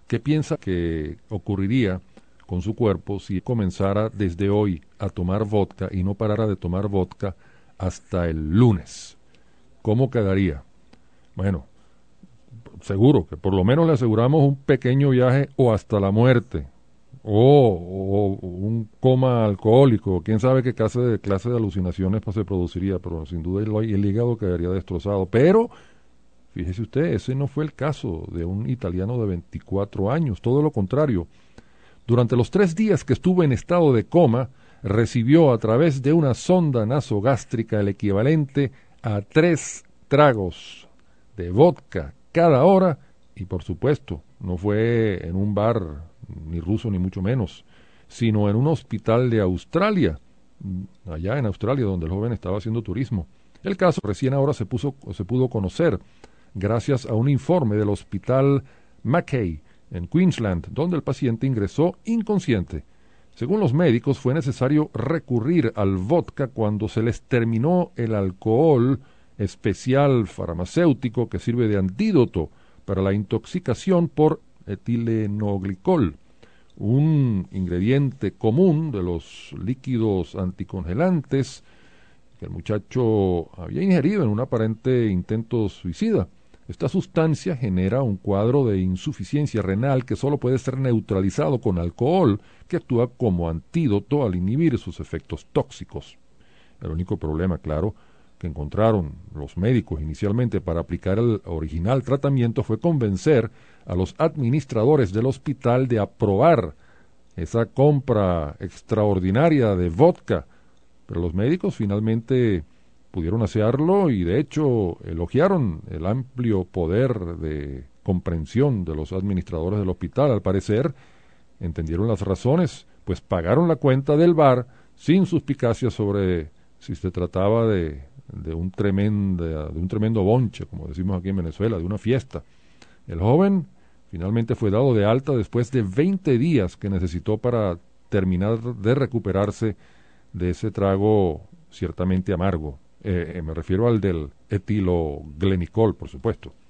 ¿Qué piensa que ocurriría con su cuerpo si comenzara desde hoy a tomar vodka y no parara de tomar vodka hasta el lunes? ¿Cómo quedaría? Bueno, seguro que por lo menos le aseguramos un pequeño viaje o hasta la muerte, o un coma alcohólico, quién sabe qué clase de alucinaciones pues se produciría, pero sin duda el hígado quedaría destrozado. Pero fíjese usted, ese no fue el caso de un italiano de 24 años, todo lo contrario. Durante los 3 días que estuvo en estado de coma, recibió a través de una sonda nasogástrica el equivalente a 3 tragos de vodka cada hora, y por supuesto, no fue en un bar, ni ruso ni mucho menos, sino en un hospital de Australia, allá en Australia donde el joven estaba haciendo turismo. El caso recién ahora se pudo conocer gracias a un informe del hospital Mackay en Queensland, donde el paciente ingresó inconsciente. Según los médicos, fue necesario recurrir al vodka cuando se les terminó el alcohol especial farmacéutico que sirve de antídoto para la intoxicación por etilenoglicol, un ingrediente común de los líquidos anticongelantes que el muchacho había ingerido en un aparente intento suicida. Esta sustancia genera un cuadro de insuficiencia renal que solo puede ser neutralizado con alcohol, que actúa como antídoto al inhibir sus efectos tóxicos. El único problema, claro, que encontraron los médicos inicialmente para aplicar el original tratamiento fue convencer a los administradores del hospital de aprobar esa compra extraordinaria de vodka, pero los médicos finalmente pudieron hacerlo y de hecho elogiaron el amplio poder de comprensión de los administradores del hospital. Al parecer entendieron las razones, pues pagaron la cuenta del bar sin suspicacia sobre si se trataba de un tremendo bonche, como decimos aquí en Venezuela, de una fiesta. El joven finalmente fue dado de alta después de 20 días que necesitó para terminar de recuperarse de ese trago ciertamente amargo. Me refiero al del etiloglenicol, por supuesto.